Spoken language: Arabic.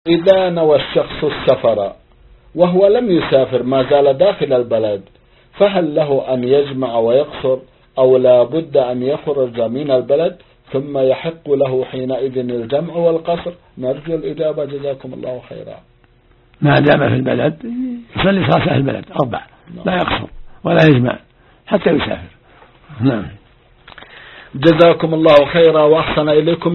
إذا نوى الشخص السفر وهو لم يسافر ما زال داخل البلد، فهل له أن يجمع ويقصر أو لا بد أن يخرج من البلد ثم يحق له حينئذ الجمع والقصر؟ نرجو الإجابة جزاكم الله خيرا. ما دام في البلد يصلي صلاة أهل البلد 4، لا يقصر ولا يجمع حتى يسافر. نعم. جزاكم الله خيرا وأحسن إليكم.